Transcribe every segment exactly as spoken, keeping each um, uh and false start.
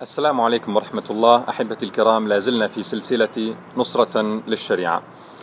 السلام عليكم ورحمة الله. أحبتي الكرام، لازلنا في سلسلة نصرة للشريعة.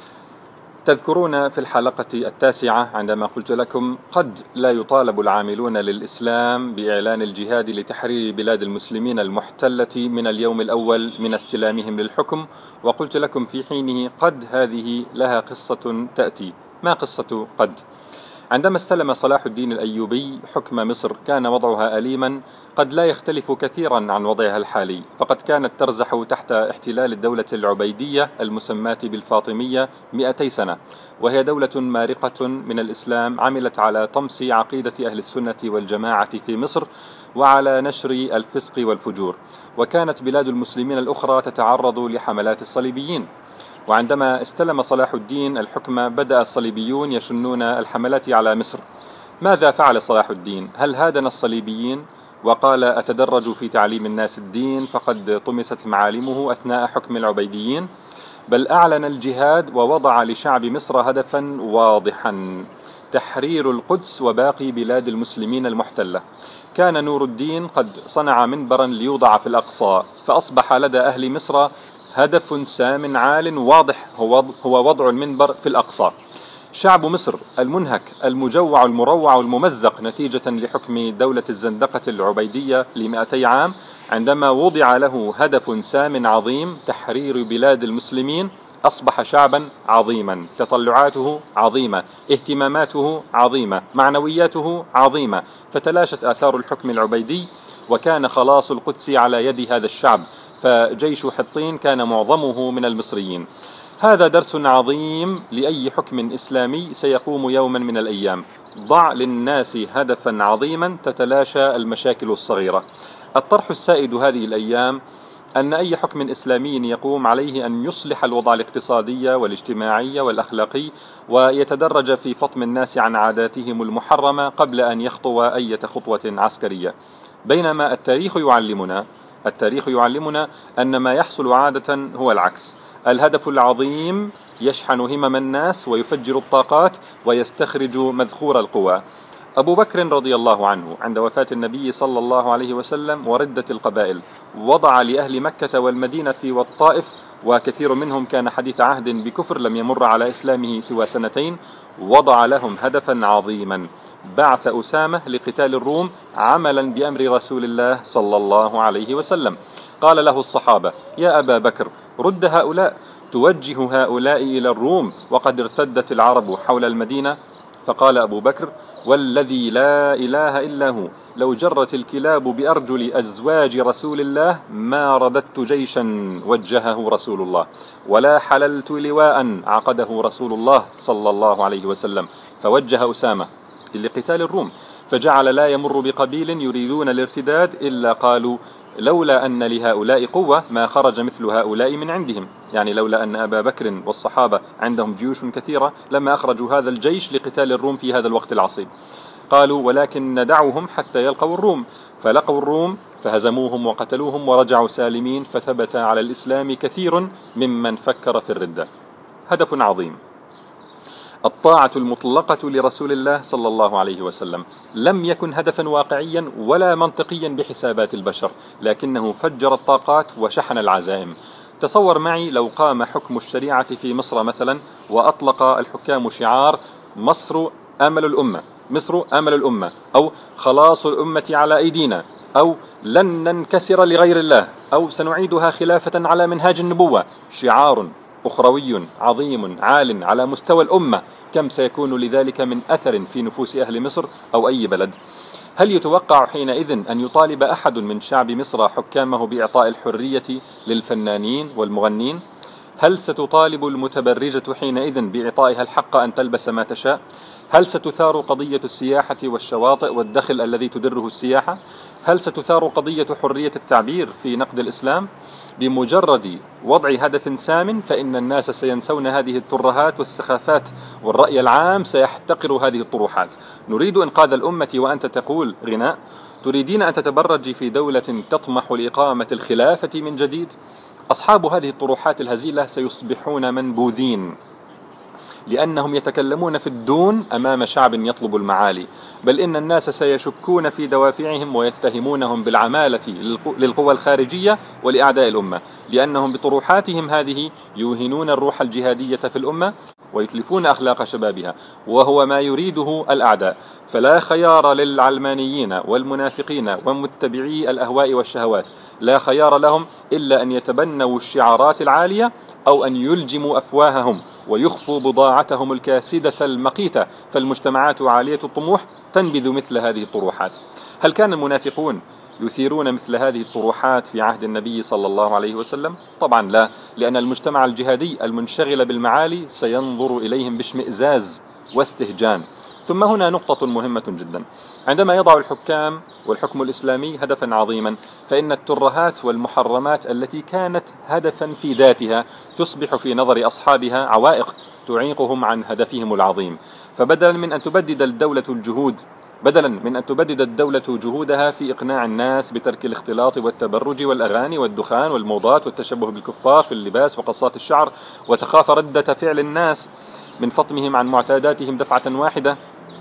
تذكرون في الحلقة التاسعة عندما قلت لكم قد لا يطالب العاملون للإسلام بإعلان الجهاد لتحرير بلاد المسلمين المحتلة من اليوم الأول من استلامهم للحكم، وقلت لكم في حينه قد هذه لها قصة تأتي. ما قصة قد؟ عندما استلم صلاح الدين الأيوبي حكم مصر كان وضعها أليما قد لا يختلف كثيرا عن وضعها الحالي، فقد كانت ترزح تحت احتلال الدولة العبيدية المسماة بالفاطمية مئتي سنة، وهي دولة مارقة من الإسلام عملت على طمس عقيدة أهل السنة والجماعة في مصر وعلى نشر الفسق والفجور، وكانت بلاد المسلمين الأخرى تتعرض لحملات الصليبيين. وعندما استلم صلاح الدين الحكم بدأ الصليبيون يشنون الحملات على مصر. ماذا فعل صلاح الدين؟ هل هادن الصليبيين وقال أتدرج في تعليم الناس الدين فقد طمست معالمه أثناء حكم العبيديين؟ بل أعلن الجهاد ووضع لشعب مصر هدفا واضحا: تحرير القدس وباقي بلاد المسلمين المحتلة. كان نور الدين قد صنع منبرا ليوضع في الأقصى، فأصبح لدى أهل مصر هدف سام عال واضح هو هو وضع المنبر في الأقصى. شعب مصر المنهك المجوع المروع الممزق نتيجة لحكم دولة الزندقة العبيدية لمئتي عام، عندما وضع له هدف سام عظيم تحرير بلاد المسلمين، أصبح شعبا عظيما، تطلعاته عظيمة، اهتماماته عظيمة، معنوياته عظيمة، فتلاشت آثار الحكم العبيدي، وكان خلاص القدس على يد هذا الشعب، فجيش حطين كان معظمه من المصريين. هذا درس عظيم لأي حكم إسلامي سيقوم يوما من الأيام. ضع للناس هدفا عظيما تتلاشى المشاكل الصغيرة. الطرح السائد هذه الأيام أن أي حكم إسلامي يقوم عليه أن يصلح الوضع الاقتصادي والاجتماعي والأخلاقي، ويتدرج في فطم الناس عن عاداتهم المحرمة قبل أن يخطو أي خطوة عسكرية. بينما التاريخ يعلمنا التاريخ يعلمنا أن ما يحصل عادة هو العكس. الهدف العظيم يشحن همم الناس ويفجر الطاقات ويستخرج مذخور القوى. أبو بكر رضي الله عنه عند وفاة النبي صلى الله عليه وسلم وردة القبائل وضع لأهل مكة والمدينة والطائف، وكثير منهم كان حديث عهد بكفر لم يمر على إسلامه سوى سنتين، وضع لهم هدفا عظيما: بعث أسامة لقتال الروم عملا بأمر رسول الله صلى الله عليه وسلم. قال له الصحابة: يا أبا بكر، رد هؤلاء، توجه هؤلاء إلى الروم وقد ارتدت العرب حول المدينة. فقال أبو بكر: والذي لا إله إلا هو، لو جرت الكلاب بأرجل أزواج رسول الله ما رددت جيشا وجهه رسول الله، ولا حللت لواء عقده رسول الله صلى الله عليه وسلم. فوجه أسامة لقتال الروم، فجعل لا يمر بقبيل يريدون الارتداد إلا قالوا: لولا أن لهؤلاء قوة ما خرج مثل هؤلاء من عندهم. يعني لولا أن أبا بكر والصحابة عندهم جيوش كثيرة لما أخرجوا هذا الجيش لقتال الروم في هذا الوقت العصيب. قالوا: ولكن ندعوهم حتى يلقوا الروم. فلقوا الروم فهزموهم وقتلوهم ورجعوا سالمين، فثبت على الإسلام كثير ممن فكر في الردة. هدف عظيم. الطاعة المطلقة لرسول الله صلى الله عليه وسلم لم يكن هدفا واقعيا ولا منطقيا بحسابات البشر، لكنه فجر الطاقات وشحن العزائم. تصور معي لو قام حكم الشريعة في مصر مثلا وأطلق الحكام شعار: مصر أمل الأمة، مصر أمل الأمة، أو خلاص الأمة على أيدينا، أو لن ننكسر لغير الله، أو سنعيدها خلافة على منهاج النبوة. شعار أخروي عظيم عال على مستوى الأمة، كم سيكون لذلك من أثر في نفوس أهل مصر أو أي بلد؟ هل يتوقع حينئذ أن يطالب أحد من شعب مصر حكامه بإعطاء الحرية للفنانين والمغنين؟ هل ستطالب المتبرجة حينئذ بإعطائها الحق أن تلبس ما تشاء؟ هل ستثار قضية السياحة والشواطئ والدخل الذي تدره السياحة؟ هل ستثار قضية حرية التعبير في نقد الإسلام؟ بمجرد وضع هدف سام فإن الناس سينسون هذه الترهات والسخافات، والرأي العام سيحتقر هذه الطروحات. نريد إنقاذ الأمة وأنت تقول غناء؟ تريدين أن تتبرجي في دولة تطمح لإقامة الخلافة من جديد؟ أصحاب هذه الطروحات الهزيلة سيصبحون منبوذين. لأنهم يتكلمون في الدون أمام شعب يطلب المعالي، بل إن الناس سيشكون في دوافعهم ويتهمونهم بالعمالة للقوى الخارجية ولأعداء الأمة، لأنهم بطروحاتهم هذه يوهنون الروح الجهادية في الأمة ويتلفون أخلاق شبابها، وهو ما يريده الأعداء. فلا خيار للعلمانيين والمنافقين ومتبعي الأهواء والشهوات، لا خيار لهم إلا أن يتبنوا الشعارات العالية أو أن يلجموا أفواههم ويخفوا بضاعتهم الكاسدة المقيتة، فالمجتمعات عالية الطموح تنبذ مثل هذه الطروحات. هل كان المنافقون يثيرون مثل هذه الطروحات في عهد النبي صلى الله عليه وسلم؟ طبعا لا، لأن المجتمع الجهادي المنشغل بالمعالي سينظر إليهم باشمئزاز واستهجان. ثم هنا نقطة مهمة جدا، عندما يضع الحكام والحكم الإسلامي هدفا عظيما، فإن الترهات والمحرمات التي كانت هدفا في ذاتها تصبح في نظر أصحابها عوائق تعيقهم عن هدفهم العظيم. فبدلا من أن تبدد الدولة الجهود بدلا من أن تبدد الدولة جهودها في إقناع الناس بترك الاختلاط والتبرج والأغاني والدخان والموضات والتشبه بالكفار في اللباس وقصات الشعر، وتخاف ردة فعل الناس من فطمهم عن معتاداتهم دفعة واحدة،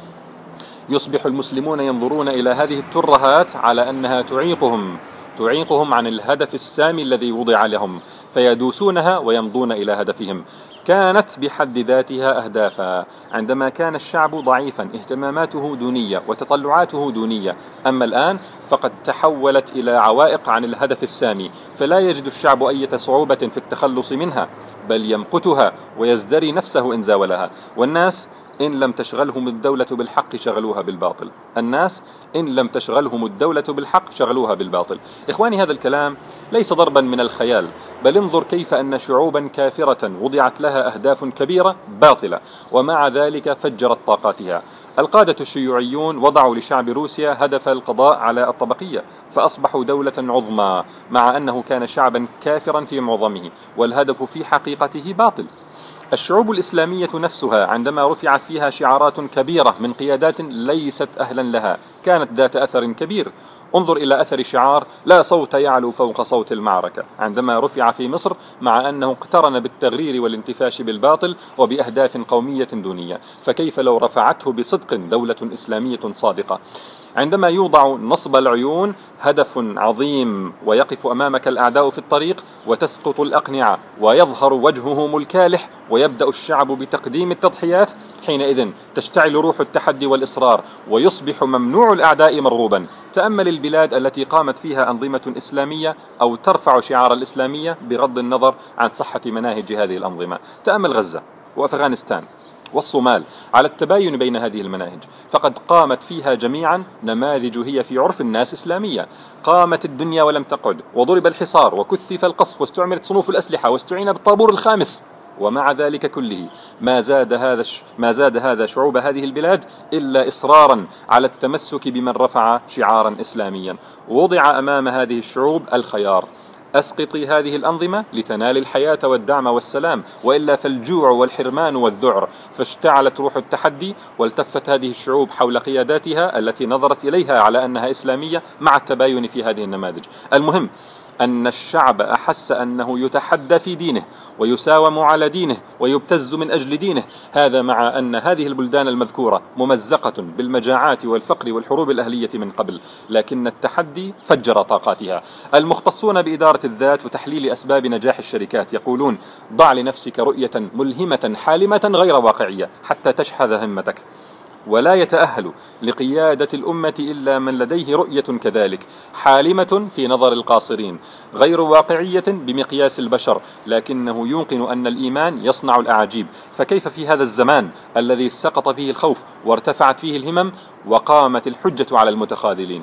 يصبح المسلمون ينظرون إلى هذه الترهات على أنها تعيقهم تعيقهم عن الهدف السامي الذي وضع لهم، فيدوسونها ويمضون إلى هدفهم. كانت بحد ذاتها أهدافا عندما كان الشعب ضعيفا، اهتماماته دونية وتطلعاته دونية، أما الآن فقد تحولت إلى عوائق عن الهدف السامي، فلا يجد الشعب أي صعوبة في التخلص منها، بل يمقتها ويزدري نفسه إن زاولها. والناس إن لم تشغلهم الدولة بالحق شغلوها بالباطل الناس إن لم تشغلهم الدولة بالحق شغلوها بالباطل. إخواني، هذا الكلام ليس ضربا من الخيال، بل انظر كيف أن شعوبا كافرة وضعت لها أهداف كبيرة باطلة ومع ذلك فجرت طاقاتها. القادة الشيوعيون وضعوا لشعب روسيا هدف القضاء على الطبقية، فأصبحوا دولة عظمى مع أنه كان شعبا كافرا في معظمه، والهدف في حقيقته باطل. الشعوب الإسلامية نفسها عندما رفعت فيها شعارات كبيرة من قيادات ليست أهلا لها كانت ذات أثر كبير. انظر إلى أثر شعار لا صوت يعلو فوق صوت المعركة عندما رفع في مصر، مع أنه اقترن بالتغرير والانتفاش بالباطل وبأهداف قومية دونية، فكيف لو رفعته بصدق دولة إسلامية صادقة؟ عندما يوضع نصب العيون هدف عظيم ويقف أمامك الأعداء في الطريق وتسقط الأقنعة ويظهر وجههم الكالح ويبدأ الشعب بتقديم التضحيات، حينئذ تشتعل روح التحدي والإصرار ويصبح ممنوع الأعداء مرغوبا. تأمل البلاد التي قامت فيها أنظمة إسلامية أو ترفع شعار الإسلامية بغض النظر عن صحة مناهج هذه الأنظمة. تأمل غزة وأفغانستان والصومال على التباين بين هذه المناهج، فقد قامت فيها جميعا نماذج هي في عرف الناس إسلامية. قامت الدنيا ولم تقعد، وضرب الحصار وكثف القصف واستعملت صنوف الأسلحة واستعين بالطابور الخامس، ومع ذلك كله ما زاد هذا ما زاد هذا شعوب هذه البلاد إلا إصرارا على التمسك بمن رفع شعارا إسلاميا. وضع أمام هذه الشعوب الخيار: أسقطي هذه الأنظمة لتنال الحياة والدعم والسلام، وإلا فالجوع والحرمان والذعر. فاشتعلت روح التحدي والتفت هذه الشعوب حول قياداتها التي نظرت إليها على أنها إسلامية مع التباين في هذه النماذج. المهم أن الشعب أحس أنه يتحدى في دينه ويساوم على دينه ويبتز من أجل دينه، هذا مع أن هذه البلدان المذكورة ممزقة بالمجاعات والفقر والحروب الأهلية من قبل، لكن التحدي فجر طاقاتها. المختصون بإدارة الذات وتحليل أسباب نجاح الشركات يقولون: ضع لنفسك رؤية ملهمة حالمة غير واقعية حتى تشحذ همتك، ولا يتأهل لقيادة الأمة إلا من لديه رؤية كذلك حالمة في نظر القاصرين، غير واقعية بمقياس البشر، لكنه يوقن أن الإيمان يصنع الأعاجيب. فكيف في هذا الزمان الذي سقط فيه الخوف وارتفعت فيه الهمم وقامت الحجة على المتخاذلين؟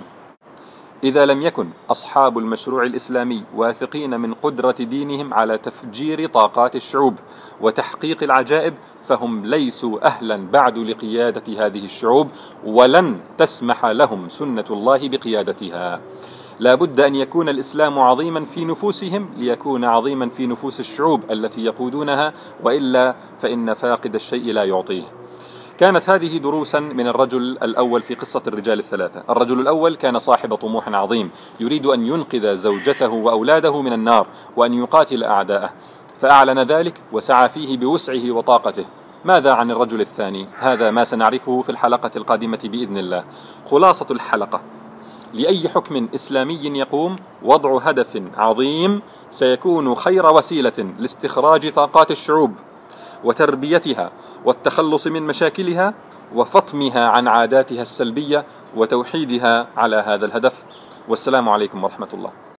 إذا لم يكن أصحاب المشروع الإسلامي واثقين من قدرة دينهم على تفجير طاقات الشعوب وتحقيق العجائب، فهم ليسوا أهلا بعد لقيادة هذه الشعوب، ولن تسمح لهم سنة الله بقيادتها. لا بد أن يكون الإسلام عظيما في نفوسهم ليكون عظيما في نفوس الشعوب التي يقودونها، وإلا فإن فاقد الشيء لا يعطيه. كانت هذه دروسا من الرجل الأول في قصة الرجال الثلاثة. الرجل الأول كان صاحب طموح عظيم، يريد أن ينقذ زوجته وأولاده من النار وأن يقاتل أعداءه، فأعلن ذلك وسعى فيه بوسعه وطاقته. ماذا عن الرجل الثاني؟ هذا ما سنعرفه في الحلقة القادمة بإذن الله. خلاصة الحلقة: لأي حكم إسلامي يقوم، وضع هدف عظيم سيكون خير وسيلة لاستخراج طاقات الشعوب وتربيتها والتخلص من مشاكلها وفطمها عن عاداتها السلبية وتوحيدها على هذا الهدف. والسلام عليكم ورحمة الله.